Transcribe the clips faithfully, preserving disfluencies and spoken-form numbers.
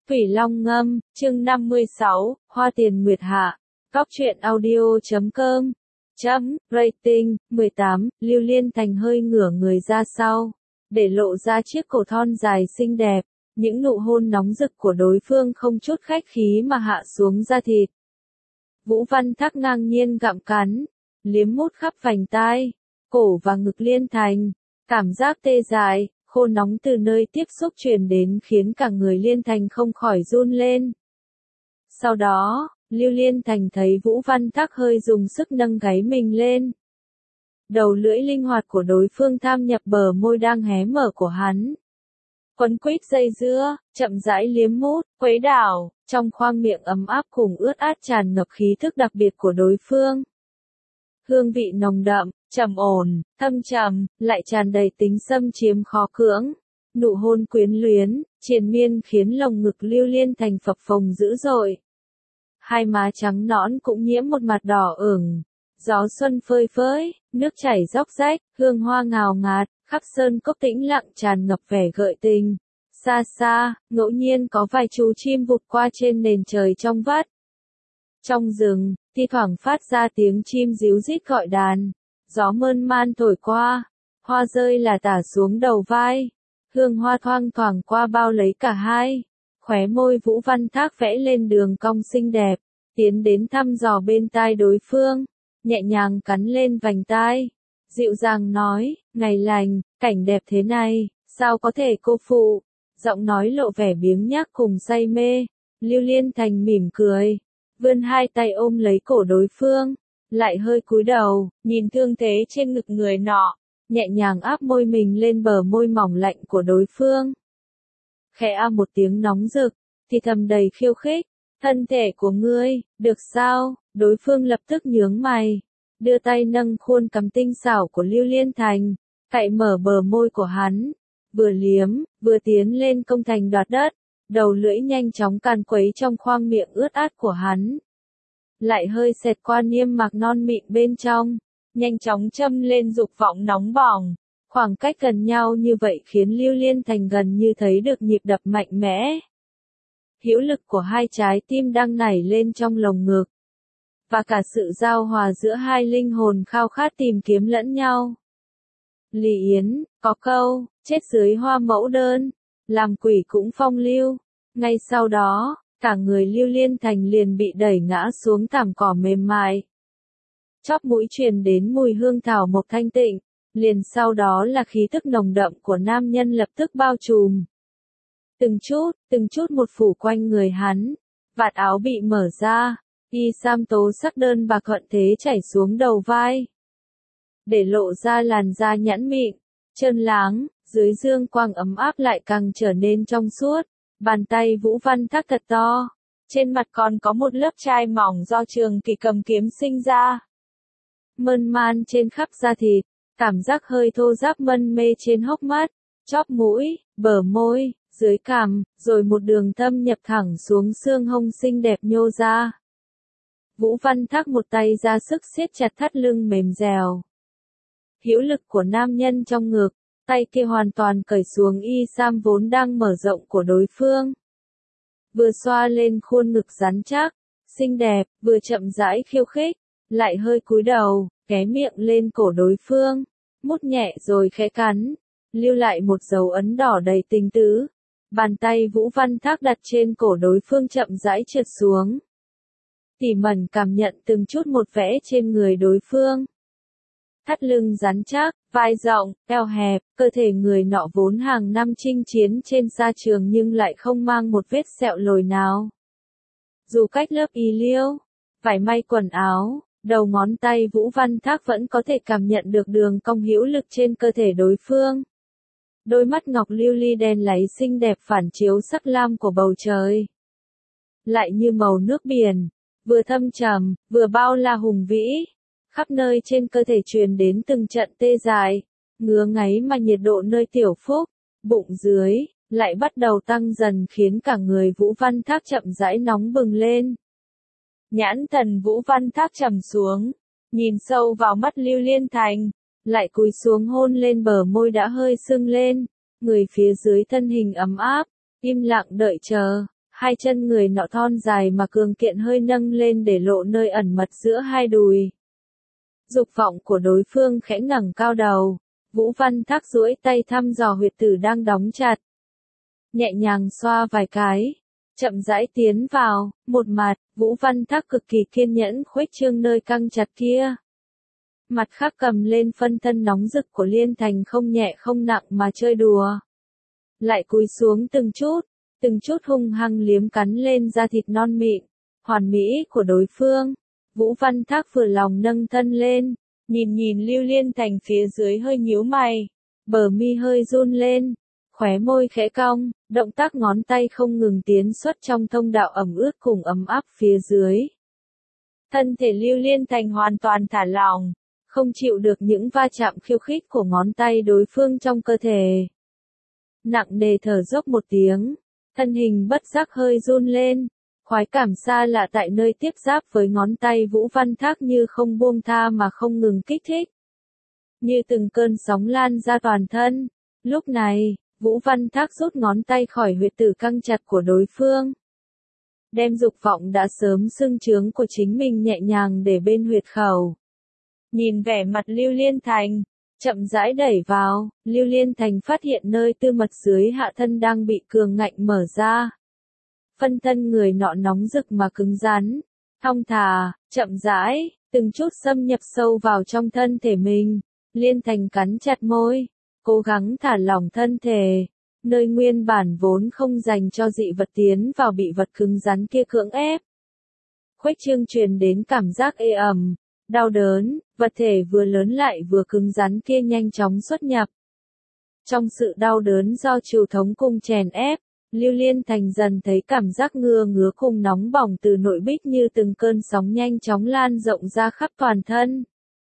Thủy Long Ngâm, chương năm mươi sáu, Hoa Tiền Nguyệt Hạ, Cóc truyện audio chấm com, chấm, rating, mười tám, Lưu Liên Thành hơi ngửa người ra sau, để lộ ra chiếc cổ thon dài xinh đẹp, những nụ hôn nóng rực của đối phương không chút khách khí mà hạ xuống da thịt. Vũ Văn Thác ngang nhiên gặm cắn, liếm mút khắp vành tai, cổ và ngực Liên Thành, cảm giác tê dại, khô nóng từ nơi tiếp xúc truyền đến khiến cả người Liên Thành không khỏi run lên. Sau đó, Lưu Liên Thành thấy Vũ Văn Thác hơi dùng sức nâng gáy mình lên. Đầu lưỡi linh hoạt của đối phương tham nhập bờ môi đang hé mở của hắn. Quấn quýt dây dưa, chậm rãi liếm mút, khuấy đảo, trong khoang miệng ấm áp cùng ướt át tràn ngập khí thức đặc biệt của đối phương. Hương vị nồng đậm, trầm ổn, thâm trầm, lại tràn đầy tính xâm chiếm khó cưỡng. Nụ hôn quyến luyến, triền miên khiến lồng ngực Lưu Liên Thành phập phồng dữ dội. Hai má trắng nõn cũng nhiễm một mặt đỏ ửng. Gió xuân phơi phới, nước chảy róc rách, hương hoa ngào ngạt, khắp sơn cốc tĩnh lặng tràn ngập vẻ gợi tình. Xa xa, ngẫu nhiên có vài chú chim vụt qua trên nền trời trong vắt. Trong rừng, thi thoảng phát ra tiếng chim ríu rít gọi đàn. Gió mơn man thổi qua, hoa rơi là tả xuống đầu vai. Hương hoa thoang thoảng qua bao lấy cả hai. Khóe môi Vũ Văn Thác vẽ lên đường cong xinh đẹp, tiến đến thăm dò bên tai đối phương, nhẹ nhàng cắn lên vành tai. Dịu dàng nói, ngày lành, cảnh đẹp thế này, sao có thể cô phụ. Giọng nói lộ vẻ biếng nhác cùng say mê. Lưu Liên Thành mỉm cười, vươn hai tay ôm lấy cổ đối phương, lại hơi cúi đầu, nhìn thương thế trên ngực người nọ, nhẹ nhàng áp môi mình lên bờ môi mỏng lạnh của đối phương. Khẽ a một tiếng nóng rực, thì thầm đầy khiêu khích, thân thể của ngươi, được sao? Đối phương lập tức nhướng mày, đưa tay nâng khuôn cằm tinh xảo của Lưu Liên Thành, cạy mở bờ môi của hắn, vừa liếm, vừa tiến lên công thành đoạt đất, đầu lưỡi nhanh chóng càn quấy trong khoang miệng ướt át của hắn. Lại hơi xẹt qua niêm mạc non mịn bên trong, nhanh chóng châm lên dục vọng nóng bỏng. Khoảng cách gần nhau như vậy khiến Lưu Liên Thành gần như thấy được nhịp đập mạnh mẽ. Hữu lực của hai trái tim đang nảy lên trong lồng ngực. Và cả sự giao hòa giữa hai linh hồn khao khát tìm kiếm lẫn nhau. Lý Yến, có câu, chết dưới hoa mẫu đơn, làm quỷ cũng phong lưu. Ngay sau đó, cả người Lưu Liên Thành liền bị đẩy ngã xuống thảm cỏ mềm mại. Chóp mũi truyền đến mùi hương thảo mộc thanh tịnh, liền sau đó là khí tức nồng đậm của nam nhân lập tức bao trùm. Từng chút, từng chút một phủ quanh người hắn, vạt áo bị mở ra, y sam tố sắc đơn bạc thuận thế chảy xuống đầu vai. Để lộ ra làn da nhẵn mịn, trơn láng, dưới dương quang ấm áp lại càng trở nên trong suốt. Bàn tay Vũ Văn Thác thật to, trên mặt còn có một lớp chai mỏng do Trường Kỳ cầm kiếm sinh ra. Mơn man trên khắp da thịt, cảm giác hơi thô ráp mân mê trên hốc mắt, chóp mũi, bờ môi, dưới cằm, rồi một đường thâm nhập thẳng xuống xương hông xinh đẹp nhô ra. Vũ Văn Thác một tay ra sức siết chặt thắt lưng mềm dẻo. Hữu lực của nam nhân trong ngực, tay kia hoàn toàn cởi xuống y sam vốn đang mở rộng của đối phương. Vừa xoa lên khuôn ngực rắn chắc, xinh đẹp, vừa chậm rãi khiêu khích, lại hơi cúi đầu, ghé miệng lên cổ đối phương, mút nhẹ rồi khẽ cắn, lưu lại một dấu ấn đỏ đầy tình tứ. Bàn tay Vũ Văn Thác đặt trên cổ đối phương chậm rãi trượt xuống. Tỉ mẩn cảm nhận từng chút một vẽ trên người đối phương. Thắt lưng rắn chắc, vai rộng, eo hẹp, cơ thể người nọ vốn hàng năm chinh chiến trên sa trường nhưng lại không mang một vết sẹo lồi nào. Dù cách lớp y liêu, vải may quần áo, đầu ngón tay Vũ Văn Thác vẫn có thể cảm nhận được đường cong hữu lực trên cơ thể đối phương. Đôi mắt ngọc lưu ly đen láy xinh đẹp phản chiếu sắc lam của bầu trời. Lại như màu nước biển, vừa thâm trầm, vừa bao la hùng vĩ. Khắp nơi trên cơ thể truyền đến từng trận tê dại, ngứa ngáy mà nhiệt độ nơi tiểu phúc, bụng dưới, lại bắt đầu tăng dần khiến cả người Vũ Văn Thác chậm rãi nóng bừng lên. Nhãn thần Vũ Văn Thác trầm xuống, nhìn sâu vào mắt Lưu Liên Thành, lại cúi xuống hôn lên bờ môi đã hơi sưng lên, người phía dưới thân hình ấm áp, im lặng đợi chờ, Hai chân người nọ thon dài mà cường kiện hơi nâng lên để lộ nơi ẩn mật giữa hai đùi. Dục vọng của đối phương khẽ ngẩng cao đầu, Vũ Văn Thác duỗi tay thăm dò huyệt tử đang đóng chặt. Nhẹ nhàng xoa vài cái, chậm rãi tiến vào, một mặt, Vũ Văn Thác cực kỳ kiên nhẫn khuếch trương nơi căng chặt kia. Mặt khác cầm lên phân thân nóng rực của Liên Thành không nhẹ không nặng mà chơi đùa. Lại cúi xuống từng chút, từng chút hung hăng liếm cắn lên da thịt non mịn, hoàn mỹ của đối phương. Vũ Văn Thác vừa lòng nâng thân lên, nhìn nhìn Lưu Liên Thành phía dưới hơi nhíu mày, bờ mi hơi run lên, khóe môi khẽ cong, động tác ngón tay không ngừng tiến xuất trong thông đạo ẩm ướt cùng ấm áp phía dưới. Thân thể Lưu Liên Thành hoàn toàn thả lỏng, không chịu được những va chạm khiêu khích của ngón tay đối phương trong cơ thể. Nặng nề thở dốc một tiếng, thân hình bất giác hơi run lên, khoái cảm xa lạ tại nơi tiếp giáp với ngón tay Vũ Văn Thác như không buông tha mà không ngừng kích thích. Như từng cơn sóng lan ra toàn thân, lúc này, Vũ Văn Thác rút ngón tay khỏi huyệt tử căng chặt của đối phương. Đem dục vọng đã sớm sưng trướng của chính mình nhẹ nhàng để bên huyệt khẩu. Nhìn vẻ mặt Lưu Liên Thành, chậm rãi đẩy vào, Lưu Liên Thành phát hiện nơi tư mật dưới hạ thân đang bị cường ngạnh mở ra. Phân thân người nọ nóng rực mà cứng rắn, thong thả, chậm rãi, từng chút xâm nhập sâu vào trong thân thể mình. Liên Thành cắn chặt môi, cố gắng thả lỏng thân thể, nơi nguyên bản vốn không dành cho dị vật tiến vào bị vật cứng rắn kia cưỡng ép. Khuếch trương truyền đến cảm giác ê ẩm, đau đớn, vật thể vừa lớn lại vừa cứng rắn kia nhanh chóng xuất nhập. Trong sự đau đớn do trừu thống cùng chèn ép, Lưu Liên Thành dần thấy cảm giác ngứa ngứa cùng nóng bỏng từ nội bích như từng cơn sóng nhanh chóng lan rộng ra khắp toàn thân.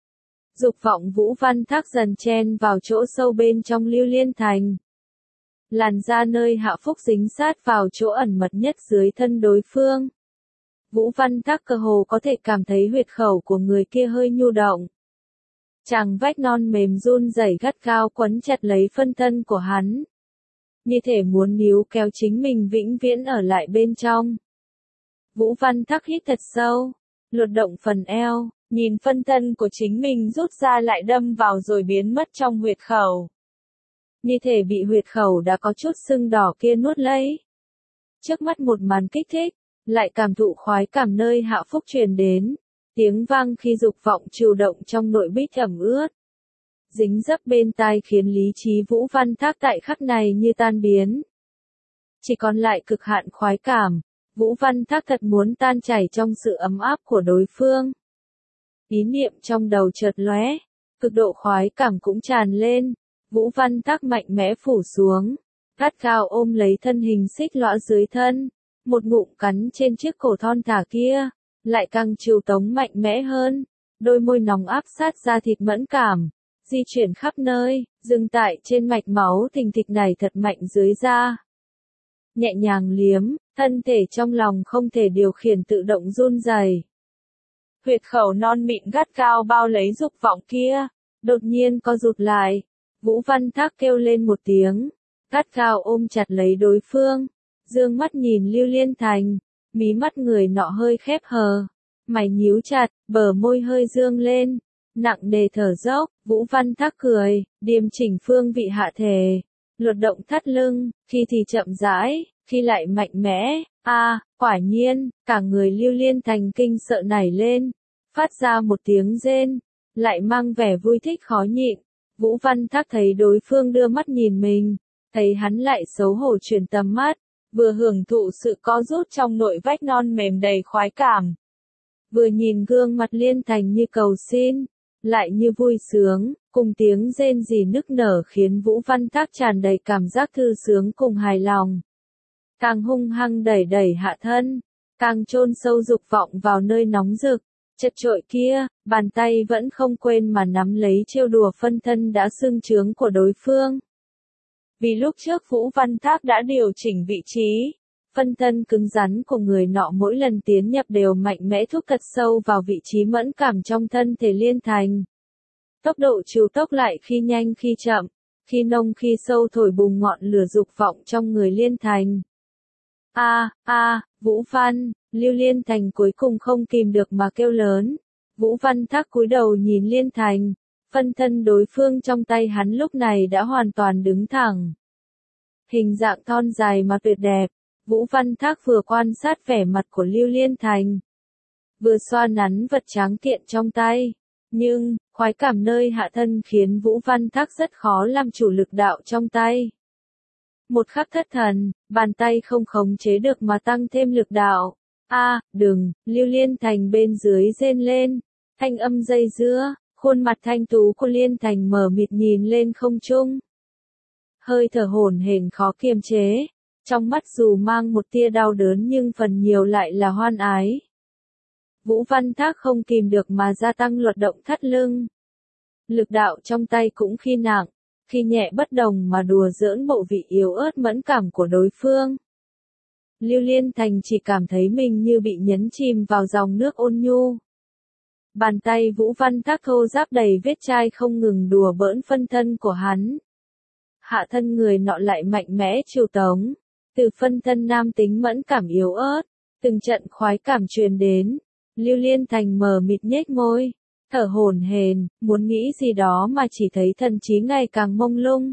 Dục vọng Vũ Văn Thác dần chen vào chỗ sâu bên trong Lưu Liên Thành. Làn da nơi hạ phúc dính sát vào chỗ ẩn mật nhất dưới thân đối phương. Vũ Văn Thác cơ hồ có thể cảm thấy huyệt khẩu của người kia hơi nhu động. Chàng vách non mềm run rẩy gắt gao quấn chặt lấy phân thân của hắn. Như thể muốn níu kéo chính mình vĩnh viễn ở lại bên trong. Vũ Văn Thác hít thật sâu, lột động phần eo, nhìn phân thân của chính mình rút ra lại đâm vào rồi biến mất trong huyệt khẩu. Như thể bị huyệt khẩu đã có chút sưng đỏ kia nuốt lấy. Trước mắt một màn kích thích, lại cảm thụ khoái cảm nơi hạ phúc truyền đến, tiếng vang khi dục vọng trừu động trong nội bích ẩm ướt. Dính dấp bên tai khiến lý trí Vũ Văn Thác tại khắc này như tan biến. Chỉ còn lại cực hạn khoái cảm, Vũ Văn Thác thật muốn tan chảy trong sự ấm áp của đối phương. Ý niệm trong đầu chợt lóe, cực độ khoái cảm cũng tràn lên, Vũ Văn Thác mạnh mẽ phủ xuống, gắt gao ôm lấy thân hình xích lõa dưới thân, một ngụm cắn trên chiếc cổ thon thả kia, lại càng trừu tống mạnh mẽ hơn, đôi môi nóng áp sát da thịt mẫn cảm, di chuyển khắp nơi, dừng tại trên mạch máu thình thịch này thật mạnh dưới da. Nhẹ nhàng liếm, thân thể trong lòng không thể điều khiển tự động run rẩy. Huyệt khẩu non mịn gắt gao bao lấy dục vọng kia, đột nhiên co rụt lại, Vũ Văn Thác kêu lên một tiếng, gắt gao ôm chặt lấy đối phương, dương mắt nhìn Lưu Liên Thành, mí mắt người nọ hơi khép hờ, mày nhíu chặt, bờ môi hơi dương lên, nặng nề thở dốc, Vũ Văn Thác cười, điềm chỉnh phương vị hạ thể, lột động thắt lưng, khi thì chậm rãi, khi lại mạnh mẽ, a, à, quả nhiên, cả người Lưu Liên Thành kinh sợ nảy lên, phát ra một tiếng rên, lại mang vẻ vui thích khó nhịn. Vũ Văn Thác thấy đối phương đưa mắt nhìn mình, thấy hắn lại xấu hổ chuyển tầm mắt, vừa hưởng thụ sự co rút trong nội vách non mềm đầy khoái cảm. Vừa nhìn gương mặt Liên Thành như cầu xin, lại như vui sướng, cùng tiếng rên rỉ nức nở khiến Vũ Văn Thác tràn đầy cảm giác thư sướng cùng hài lòng. Càng hung hăng đẩy đẩy hạ thân, càng chôn sâu dục vọng vào nơi nóng rực, chật chội kia, bàn tay vẫn không quên mà nắm lấy trêu đùa phân thân đã sưng trướng của đối phương. Vì lúc trước Vũ Văn Thác đã điều chỉnh vị trí, phân thân cứng rắn của người nọ mỗi lần tiến nhập đều mạnh mẽ thúc thật sâu vào vị trí mẫn cảm trong thân thể Liên Thành. Tốc độ trừu tốc lại khi nhanh khi chậm, khi nông khi sâu thổi bùng ngọn lửa dục vọng trong người Liên Thành. A, a, Vũ Văn, Lưu Liên Thành cuối cùng không kìm được mà kêu lớn. Vũ Văn Thác cúi đầu nhìn Liên Thành, phân thân đối phương trong tay hắn lúc này đã hoàn toàn đứng thẳng. Hình dạng thon dài mà tuyệt đẹp, Vũ Văn Thác vừa quan sát vẻ mặt của Lưu Liên Thành, vừa xoa nắn vật tráng kiện trong tay. Nhưng, khoái cảm nơi hạ thân khiến Vũ Văn Thác rất khó làm chủ lực đạo trong tay. Một khắc thất thần, bàn tay không khống chế được mà tăng thêm lực đạo. A, đừng, Lưu Liên Thành bên dưới rên lên, thanh âm dây dưa, khuôn mặt thanh tú của Liên Thành mờ mịt nhìn lên không trung. Hơi thở hổn hển khó kiềm chế, trong mắt dù mang một tia đau đớn nhưng phần nhiều lại là hoan ái. Vũ Văn Thác không kìm được mà gia tăng luật động thắt lưng. Lực đạo trong tay cũng khi nặng, khi nhẹ bất đồng mà đùa giỡn bộ vị yếu ớt mẫn cảm của đối phương. Lưu Liên Thành chỉ cảm thấy mình như bị nhấn chìm vào dòng nước ôn nhu. Bàn tay Vũ Văn Thác thô ráp đầy vết chai không ngừng đùa bỡn phân thân của hắn. Hạ thân người nọ lại mạnh mẽ chiều tống, từ phân thân nam tính mẫn cảm yếu ớt, từng trận khoái cảm truyền đến. Lưu Liên Thành mờ mịt nhếch môi, thở hổn hển, muốn nghĩ gì đó mà chỉ thấy thần trí ngày càng mông lung.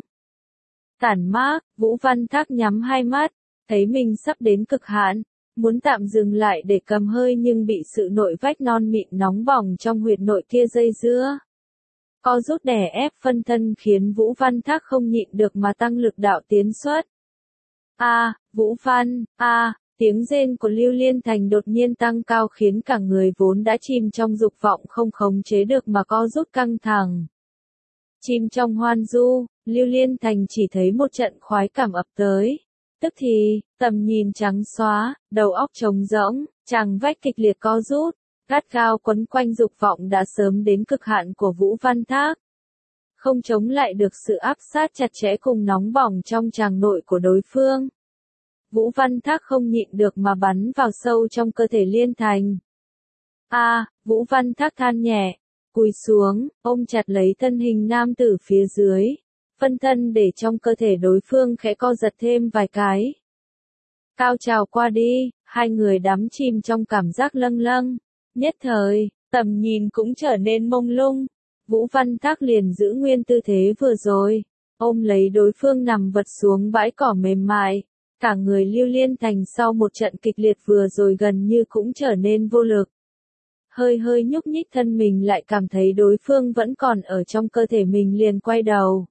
Tản mát, Vũ Văn Thác nhắm hai mắt, thấy mình sắp đến cực hạn, muốn tạm dừng lại để cầm hơi nhưng bị sự nội vách non mịn nóng bỏng trong huyệt nội kia dây dưa. Co rút đè ép phân thân khiến Vũ Văn Thác không nhịn được mà tăng lực đạo tiến xuất. A, Vũ Văn, a, tiếng rên của Lưu Liên Thành đột nhiên tăng cao khiến cả người vốn đã chìm trong dục vọng không khống chế được mà co rút căng thẳng. Chìm trong hoan du, Lưu Liên Thành chỉ thấy một trận khoái cảm ập tới. Tức thì, tầm nhìn trắng xóa, đầu óc trống rỗng, tràng vách kịch liệt co rút, gắt gao quấn quanh dục vọng đã sớm đến cực hạn của Vũ Văn Thác. Không chống lại được sự áp sát chặt chẽ cùng nóng bỏng trong tràng nội của đối phương. Vũ Văn Thác không nhịn được mà bắn vào sâu trong cơ thể Liên Thành. A, Vũ Văn Thác than nhẹ, cúi xuống, ôm chặt lấy thân hình nam tử phía dưới. Phân thân để trong cơ thể đối phương khẽ co giật thêm vài cái. Cao trào qua đi, hai người đắm chìm trong cảm giác lâng lâng. Nhất thời, tầm nhìn cũng trở nên mông lung. Vũ Văn Thác liền giữ nguyên tư thế vừa rồi, ôm lấy đối phương nằm vật xuống bãi cỏ mềm mại. Cả người Lưu Liên Thành sau một trận kịch liệt vừa rồi gần như cũng trở nên vô lực. Hơi hơi nhúc nhích thân mình lại cảm thấy đối phương vẫn còn ở trong cơ thể mình liền quay đầu.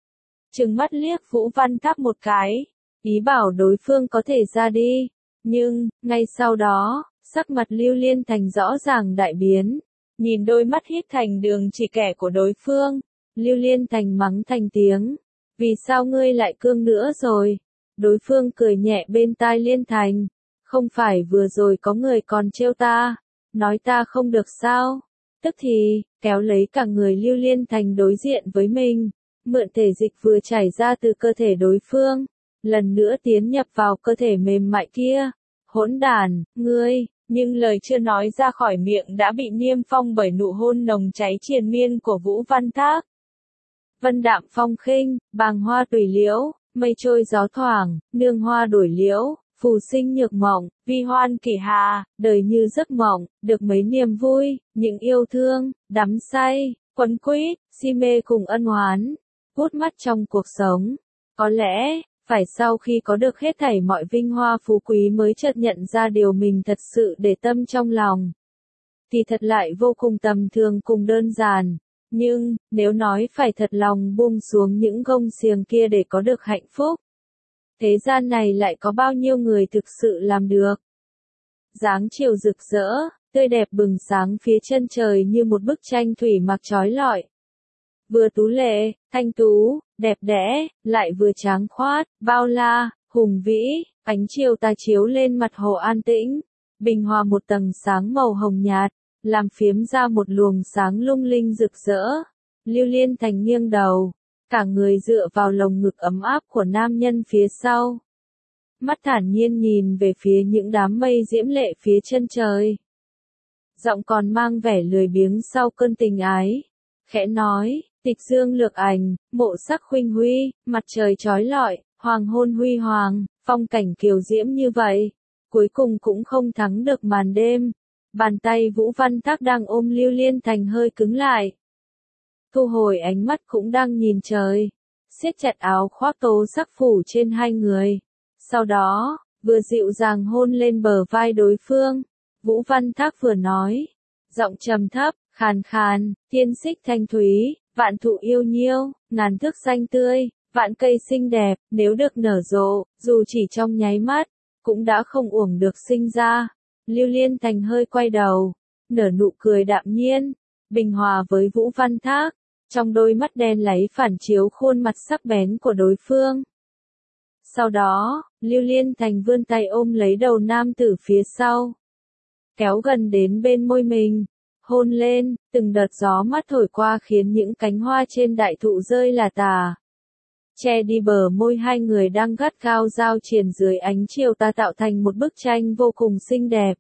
Trừng mắt liếc Vũ Văn Thác một cái, ý bảo đối phương có thể ra đi. Nhưng, ngay sau đó, sắc mặt Lưu Liên Thành rõ ràng đại biến. Nhìn đôi mắt híp thành đường chỉ kẻ của đối phương, Lưu Liên Thành mắng thành tiếng. Vì sao ngươi lại cương nữa rồi? Đối phương cười nhẹ bên tai Liên Thành. Không phải vừa rồi có người còn trêu ta, nói ta không được sao? Tức thì, kéo lấy cả người Lưu Liên Thành đối diện với mình. Mượn thể dịch vừa chảy ra từ cơ thể đối phương, lần nữa tiến nhập vào cơ thể mềm mại kia. Hỗn đàn, ngươi, nhưng lời chưa nói ra khỏi miệng đã bị niêm phong bởi nụ hôn nồng cháy triền miên của Vũ Văn Thác. Vân đạm phong khinh, bàng hoa tùy liễu, mây trôi gió thoảng, nương hoa đổi liễu, phù sinh nhược mộng, vi hoan kỷ hà, đời như giấc mộng, được mấy niềm vui, những yêu thương, đắm say, quấn quýt, si mê cùng ân oán. Hút mắt trong cuộc sống. Có lẽ, phải sau khi có được hết thảy mọi vinh hoa phú quý mới chợt nhận ra điều mình thật sự để tâm trong lòng. Thì thật lại vô cùng tầm thường cùng đơn giản. Nhưng, nếu nói phải thật lòng buông xuống những gông xiềng kia để có được hạnh phúc. Thế gian này lại có bao nhiêu người thực sự làm được. Dáng chiều rực rỡ, tươi đẹp bừng sáng phía chân trời như một bức tranh thủy mặc chói lọi. Vừa tú lệ, thanh tú, đẹp đẽ, lại vừa tráng khoát, bao la, hùng vĩ, ánh chiều tà chiếu lên mặt hồ an tĩnh, bình hòa một tầng sáng màu hồng nhạt, làm phiếm ra một luồng sáng lung linh rực rỡ. Lưu Liên Thành nghiêng đầu, cả người dựa vào lồng ngực ấm áp của nam nhân phía sau. Mắt thản nhiên nhìn về phía những đám mây diễm lệ phía chân trời. Giọng còn mang vẻ lười biếng sau cơn tình ái. Khẽ nói, tịch dương lược ảnh, mộ sắc khuynh huy, mặt trời chói lọi, Hoàng hôn huy hoàng, phong cảnh kiều diễm như vậy, cuối cùng cũng không thắng được màn đêm. Bàn tay Vũ Văn Thác đang ôm Lưu Liên Thành hơi cứng lại. Thu hồi ánh mắt cũng đang nhìn trời, siết chặt áo khoác tố sắc phủ trên hai người. Sau đó, vừa dịu dàng hôn lên bờ vai đối phương, Vũ Văn Thác vừa nói, giọng trầm thấp, khàn khàn, thiên xích thanh thúy, vạn thụ yêu nhiêu, ngàn thước xanh tươi, vạn cây xinh đẹp, nếu được nở rộ, dù chỉ trong nháy mắt, cũng đã không uổng được sinh ra. Lưu Liên Thành hơi quay đầu, nở nụ cười đạm nhiên, bình hòa với Vũ Văn Thác, trong đôi mắt đen láy phản chiếu khuôn mặt sắc bén của đối phương. Sau đó, Lưu Liên Thành vươn tay ôm lấy đầu nam tử phía sau, kéo gần đến bên môi mình, hôn lên, từng đợt gió mát thổi qua khiến những cánh hoa trên đại thụ rơi lả tả, che đi bờ môi hai người đang gắt gao giao triền dưới ánh chiều tà, tạo thành một bức tranh vô cùng xinh đẹp.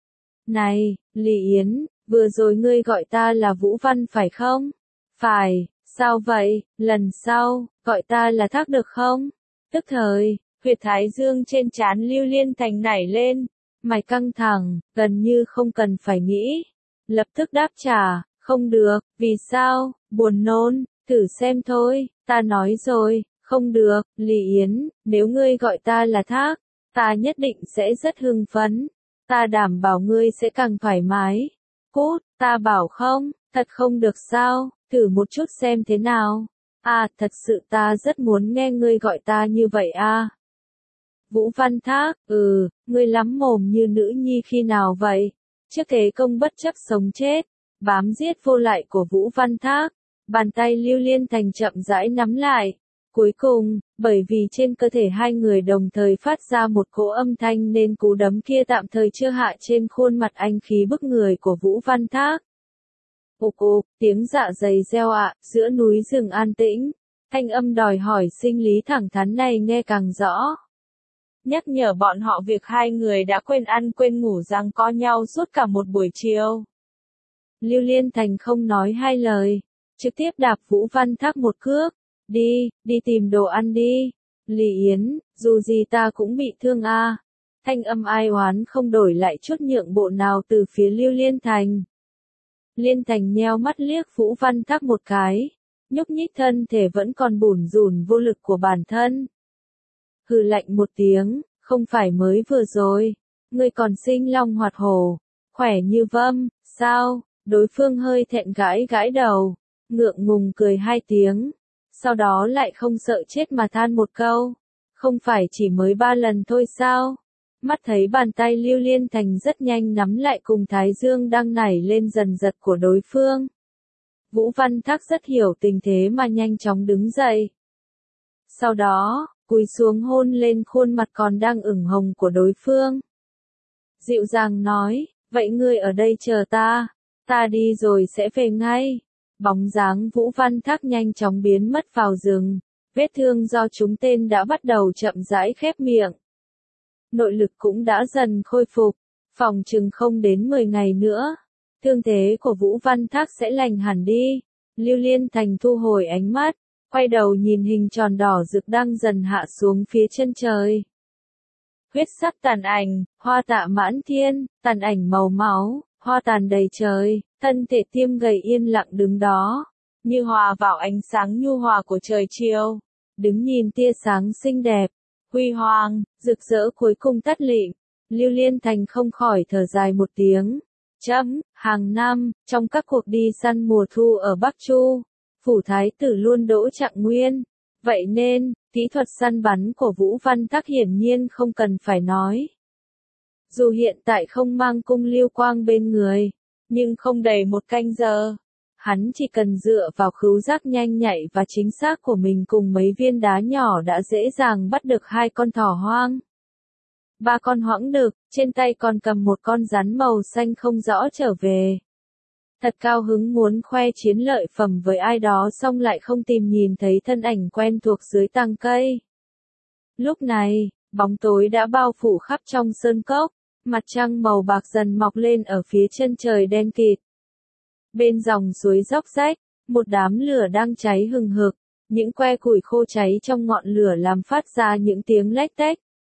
Này, Lý Yến, vừa rồi ngươi gọi ta là Vũ Văn phải không? Phải, sao vậy, lần sau, gọi ta là Thác được không? Tức thời, huyệt thái dương trên trán Lưu Liên Thành nảy lên, mày căng thẳng, gần như không cần phải nghĩ. Lập tức đáp trả, không được, vì sao, buồn nôn, thử xem thôi, ta nói rồi, không được, Lý Yến, nếu ngươi gọi ta là Thác, ta nhất định sẽ rất hưng phấn, ta đảm bảo ngươi sẽ càng thoải mái. Cút, ta bảo không, thật không được sao, thử một chút xem thế nào. À, thật sự ta rất muốn nghe ngươi gọi ta như vậy à. Vũ Văn Thác, ừ, ngươi lắm mồm như nữ nhi khi nào vậy? Trước thế công bất chấp sống chết, bám giết vô lại của Vũ Văn Thác, bàn tay Lưu Liên Thành chậm rãi nắm lại. Cuối cùng, bởi vì trên cơ thể hai người đồng thời phát ra một cỗ âm thanh nên cú đấm kia tạm thời chưa hạ trên khuôn mặt anh khí bức người của Vũ Văn Thác. Ục ục, tiếng dạ dày reo ạ, giữa núi rừng an tĩnh, thanh âm đòi hỏi sinh lý thẳng thắn này nghe càng rõ. Nhắc nhở bọn họ việc hai người đã quên ăn quên ngủ giằng co nhau suốt cả một buổi chiều. Lưu Liên Thành không nói hai lời, trực tiếp đạp Vũ Văn Thác một cước. Đi, đi tìm đồ ăn đi. Lý Yến, dù gì ta cũng bị thương a. À. Thanh âm ai oán không đổi lại chút nhượng bộ nào từ phía Lưu Liên Thành. Liên Thành nheo mắt liếc Vũ Văn Thác một cái, nhúc nhích thân thể vẫn còn bủn rủn vô lực của bản thân. Hừ lạnh một tiếng, không phải mới vừa rồi, ngươi còn sinh long hoạt hổ, khỏe như vâm, sao? Đối phương hơi thẹn gãi gãi đầu, ngượng ngùng cười hai tiếng. Sau đó lại không sợ chết mà than một câu, không phải chỉ mới ba lần thôi sao? Mắt thấy bàn tay Lưu Liên Thành rất nhanh nắm lại cùng thái dương đang nảy lên dần dật của đối phương. Vũ Văn Thác rất hiểu tình thế mà nhanh chóng đứng dậy. Sau đó, cúi xuống hôn lên khuôn mặt còn đang ửng hồng của đối phương. Dịu dàng nói, vậy ngươi ở đây chờ ta, ta đi rồi sẽ về ngay. Bóng dáng Vũ Văn Thác nhanh chóng biến mất vào rừng, vết thương do trúng tên đã bắt đầu chậm rãi khép miệng. Nội lực cũng đã dần khôi phục, phòng chừng không đến mười ngày nữa, thương thế của Vũ Văn Thác sẽ lành hẳn đi. Lưu Liên Thành thu hồi ánh mắt, quay đầu nhìn hình tròn đỏ rực đang dần hạ xuống phía chân trời. Huyết sắc tàn ảnh, hoa tạ mãn thiên, tàn ảnh màu máu, hoa tàn đầy trời, thân thể tiêm gầy yên lặng đứng đó, như hòa vào ánh sáng nhu hòa của trời chiều, đứng nhìn tia sáng xinh đẹp, huy hoàng, rực rỡ cuối cùng tắt lịm. Lưu Liên Thành không khỏi thở dài một tiếng. Chấm, hàng năm, trong các cuộc đi săn mùa thu ở Bắc Chu, phủ thái tử luôn đỗ trạng nguyên. Vậy nên, kỹ thuật săn bắn của Vũ Văn Thác hiển nhiên không cần phải nói. Dù hiện tại không mang cung lưu quang bên người, nhưng không đầy một canh giờ, hắn chỉ cần dựa vào khứu giác nhanh nhạy và chính xác của mình cùng mấy viên đá nhỏ đã dễ dàng bắt được hai con thỏ hoang. Ba con hoãng đực, trên tay còn cầm một con rắn màu xanh không rõ trở về. Thật cao hứng muốn khoe chiến lợi phẩm với ai đó xong lại không tìm nhìn thấy thân ảnh quen thuộc dưới tàng cây. Lúc này, bóng tối đã bao phủ khắp trong sơn cốc, mặt trăng màu bạc dần mọc lên ở phía chân trời đen kịt. Bên dòng suối róc rách, một đám lửa đang cháy hừng hực, Những que củi khô cháy trong ngọn lửa làm phát ra những tiếng lách tách.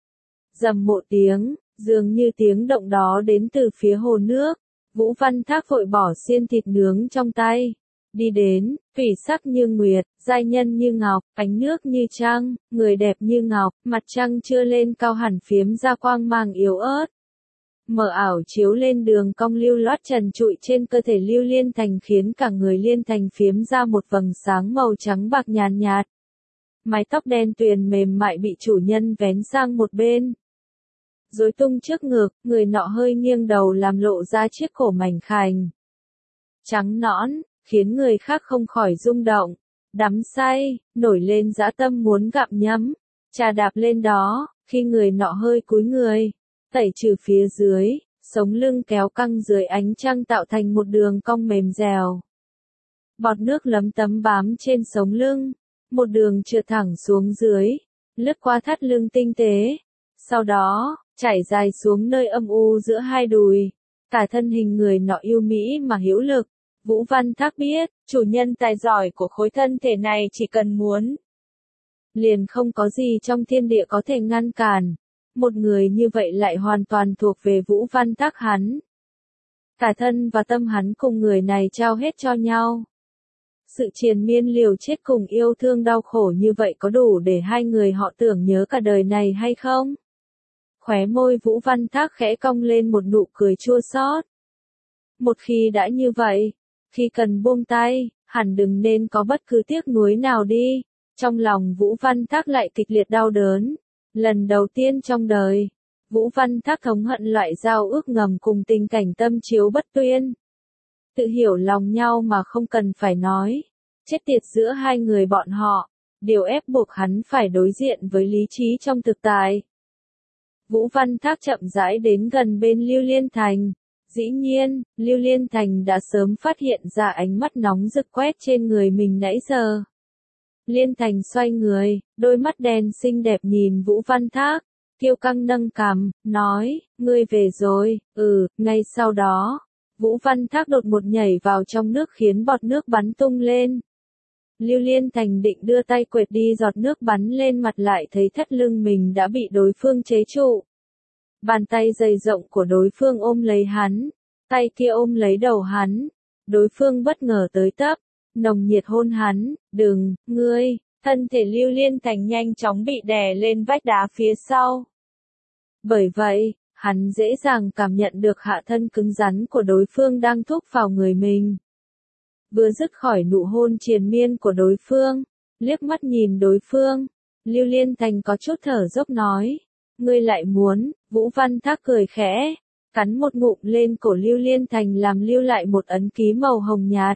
Rầm một tiếng, dường như tiếng động đó đến từ phía hồ nước. Vũ Văn Thác vội bỏ xiên thịt nướng trong tay. Đi đến, thủy sắc như nguyệt, giai nhân như ngọc, ánh nước như trăng, người đẹp như ngọc, mặt trăng chưa lên cao hẳn phiếm ra quang mang yếu ớt. Mờ ảo chiếu lên đường cong lưu loát trần trụi trên cơ thể Lưu Liên Thành khiến cả người Liên Thành phiếm ra một vầng sáng màu trắng bạc nhàn nhạt. Mái tóc đen tuyền mềm mại bị chủ nhân vén sang một bên. Rối tung trước ngực, người nọ hơi nghiêng đầu làm lộ ra chiếc cổ mảnh khảnh. Trắng nõn, khiến người khác không khỏi rung động. Đắm say, nổi lên dã tâm muốn gặm nhấm. Trà đạp lên đó, khi người nọ hơi cúi người. Tẩy trừ phía dưới, sống lưng kéo căng dưới ánh trăng tạo thành một đường cong mềm dẻo. Bọt nước lấm tấm bám trên sống lưng, một đường trượt thẳng xuống dưới, lướt qua thắt lưng tinh tế. Sau đó, chảy dài xuống nơi âm u giữa hai đùi. Cả thân hình người nọ yêu mỹ mà hữu lực. Vũ Văn Thác biết, chủ nhân tài giỏi của khối thân thể này chỉ cần muốn. Liền không có gì trong thiên địa có thể ngăn cản. Một người như vậy lại hoàn toàn thuộc về Vũ Văn Thác hắn. Cả thân và tâm hắn cùng người này trao hết cho nhau. Sự triền miên liều chết cùng yêu thương đau khổ như vậy có đủ để hai người họ tưởng nhớ cả đời này hay không? Khóe môi Vũ Văn Thác khẽ cong lên một nụ cười chua xót. Một khi đã như vậy, khi cần buông tay, hẳn đừng nên có bất cứ tiếc nuối nào đi. Trong lòng Vũ Văn Thác lại kịch liệt đau đớn. Lần đầu tiên trong đời, Vũ Văn Thác thống hận loại giao ước ngầm cùng tình cảnh tâm chiếu bất tuyên. Tự hiểu lòng nhau mà không cần phải nói. Chết tiệt giữa hai người bọn họ, điều ép buộc hắn phải đối diện với lý trí trong thực tại. Vũ Văn Thác chậm rãi đến gần bên Lưu Liên Thành. Dĩ nhiên, Lưu Liên Thành đã sớm phát hiện ra ánh mắt nóng rực quét trên người mình nãy giờ. Liên Thành xoay người, đôi mắt đen xinh đẹp nhìn Vũ Văn Thác, kiêu căng nâng cằm, nói, ngươi về rồi, ừ, ngay sau đó, Vũ Văn Thác đột một nhảy vào trong nước khiến bọt nước bắn tung lên. Lưu Liên Thành định đưa tay quệt đi giọt nước bắn lên mặt lại thấy thắt lưng mình đã bị đối phương chế trụ. Bàn tay dày rộng của đối phương ôm lấy hắn, tay kia ôm lấy đầu hắn, đối phương bất ngờ tới tấp. Nồng nhiệt hôn hắn, đừng, ngươi, thân thể Lưu Liên Thành nhanh chóng bị đè lên vách đá phía sau. Bởi vậy, hắn dễ dàng cảm nhận được hạ thân cứng rắn của đối phương đang thúc vào người mình. Vừa dứt khỏi nụ hôn triền miên của đối phương, liếc mắt nhìn đối phương, Lưu Liên Thành có chút thở dốc nói, ngươi lại muốn, Vũ Văn Thác cười khẽ, cắn một ngụm lên cổ Lưu Liên Thành làm lưu lại một ấn ký màu hồng nhạt.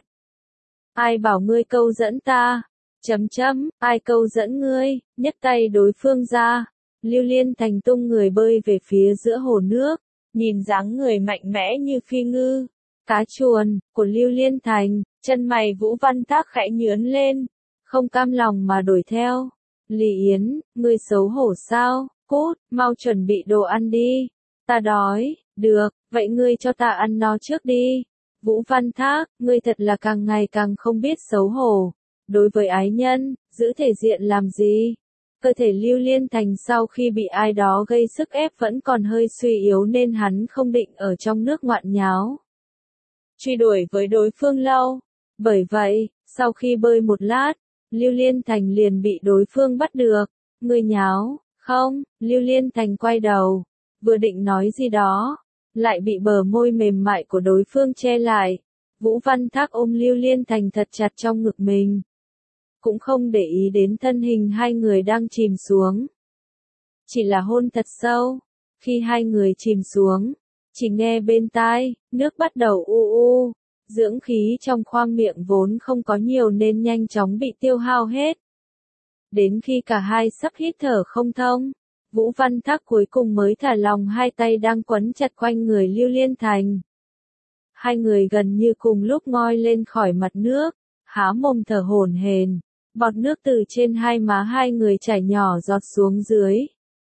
Ai bảo ngươi câu dẫn ta? Chấm chấm, ai câu dẫn ngươi? Nhấc tay đối phương ra. Lưu Liên Thành tung người bơi về phía giữa hồ nước, nhìn dáng người mạnh mẽ như phi ngư, cá chuồn của Lưu Liên Thành, chân mày Vũ Văn Thác khẽ nhướng lên, không cam lòng mà đuổi theo. Lý Yến, ngươi xấu hổ sao? Cút, mau chuẩn bị đồ ăn đi. Ta đói. Được, vậy ngươi cho ta ăn no trước đi. Vũ Văn Thác, ngươi thật là càng ngày càng không biết xấu hổ. Đối với ái nhân, giữ thể diện làm gì? Cơ thể Lưu Liên Thành sau khi bị ai đó gây sức ép vẫn còn hơi suy yếu nên hắn không định ở trong nước ngoạn nháo. Truy đuổi với đối phương lâu. Bởi vậy, sau khi bơi một lát, Lưu Liên Thành liền bị đối phương bắt được. Ngươi nháo, không? Lưu Liên Thành quay đầu, vừa định nói gì đó, lại bị bờ môi mềm mại của đối phương che lại. Vũ Văn Thác ôm Lưu Liên Thành thật chặt trong ngực mình. Cũng không để ý đến thân hình hai người đang chìm xuống. Chỉ là hôn thật sâu. Khi hai người chìm xuống, chỉ nghe bên tai, nước bắt đầu u u. Dưỡng khí trong khoang miệng vốn không có nhiều nên nhanh chóng bị tiêu hao hết. Đến khi cả hai sắp hít thở không thông, Vũ Văn Thác cuối cùng mới thả lòng hai tay đang quấn chặt quanh người Lưu Liên Thành. Hai người gần như cùng lúc ngoi lên khỏi mặt nước, há mồm thở hổn hển, bọt nước từ trên hai má hai người chảy nhỏ giọt xuống dưới.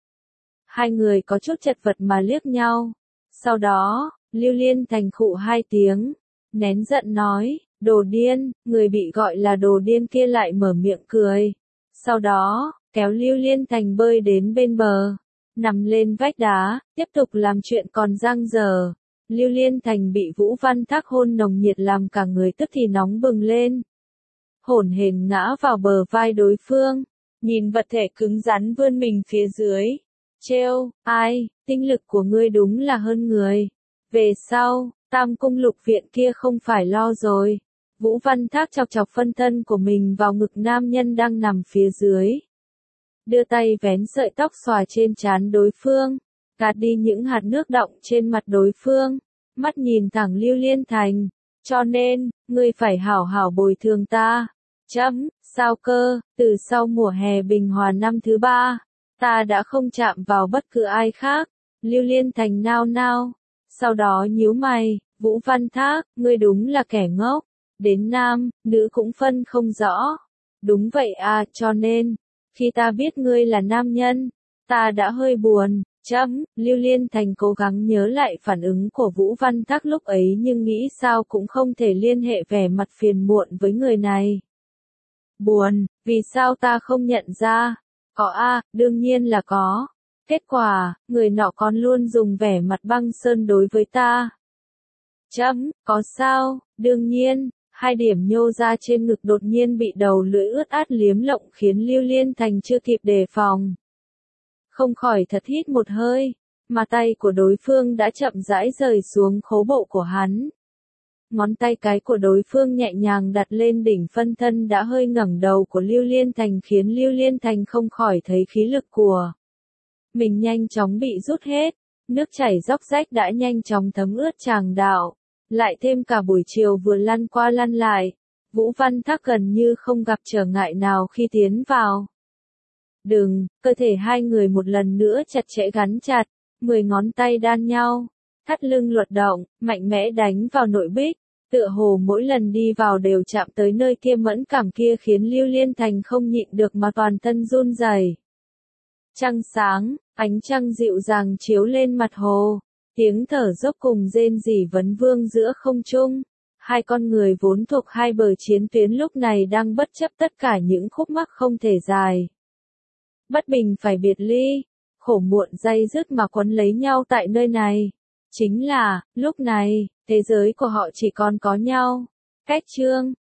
Hai người có chút chật vật mà liếc nhau. Sau đó, Lưu Liên Thành khụ hai tiếng, nén giận nói, Đồ điên, người bị gọi là đồ điên kia lại mở miệng cười. Sau đó, kéo Lưu Liên Thành bơi đến bên bờ, nằm lên vách đá, tiếp tục làm chuyện còn dang dở. Lưu Liên Thành bị Vũ Văn Thác hôn nồng nhiệt làm cả người tức thì nóng bừng lên. Hổn hển ngã vào bờ vai đối phương, nhìn vật thể cứng rắn vươn mình phía dưới. Trêu, ai, tinh lực của ngươi đúng là hơn người. Về sau, Tam Cung Lục Viện kia không phải lo rồi. Vũ Văn Thác chọc chọc phân thân của mình vào ngực nam nhân đang nằm phía dưới. Đưa tay vén sợi tóc xòa trên trán đối phương, gạt đi những hạt nước đọng trên mặt đối phương, mắt nhìn thẳng Lưu Liên Thành. Cho nên, ngươi phải hảo hảo bồi thường ta. Chấm, sao cơ, từ sau mùa hè bình hòa năm thứ ba, ta đã không chạm vào bất cứ ai khác. Lưu Liên Thành nao nao, sau đó nhíu mày, Vũ Văn Thác, ngươi đúng là kẻ ngốc, đến nam, nữ cũng phân không rõ. Đúng vậy à, cho nên, khi ta biết ngươi là nam nhân, ta đã hơi buồn. Chấm, Lưu Liên Thành cố gắng nhớ lại phản ứng của Vũ Văn Thác lúc ấy nhưng nghĩ sao cũng không thể liên hệ vẻ mặt phiền muộn với người này. Buồn, vì sao ta không nhận ra? Có a, đương nhiên là có. Kết quả, người nọ còn luôn dùng vẻ mặt băng sơn đối với ta. Chấm, có sao, đương nhiên, hai điểm nhô ra trên ngực đột nhiên bị đầu lưỡi ướt át liếm lộng khiến Lưu Liên Thành chưa kịp đề phòng. Không khỏi thật hít một hơi, mà tay của đối phương đã chậm rãi rời xuống khố bộ của hắn. Ngón tay cái của đối phương nhẹ nhàng đặt lên đỉnh phân thân đã hơi ngẩng đầu của Lưu Liên Thành khiến Lưu Liên Thành không khỏi thấy khí lực của mình nhanh chóng bị rút hết, nước chảy róc rách đã nhanh chóng thấm ướt tràng đạo, lại thêm cả buổi chiều vừa lăn qua lăn lại, Vũ Văn Thác gần như không gặp trở ngại nào khi tiến vào. Đừng, cơ thể hai người một lần nữa chặt chẽ gắn chặt, mười ngón tay đan nhau, thắt lưng luật động, mạnh mẽ đánh vào nội bích, tựa hồ mỗi lần đi vào đều chạm tới nơi kia mẫn cảm kia khiến Lưu Liên Thành không nhịn được mà toàn thân run rẩy. Trăng sáng, ánh trăng dịu dàng chiếu lên mặt hồ, tiếng thở dốc cùng rên rỉ vấn vương giữa không trung. Hai con người vốn thuộc hai bờ chiến tuyến lúc này đang bất chấp tất cả những khúc mắc không thể dài. Bất bình phải biệt ly, khổ muộn day dứt mà quấn lấy nhau tại nơi này. Chính là, lúc này, thế giới của họ chỉ còn có nhau. Cách chương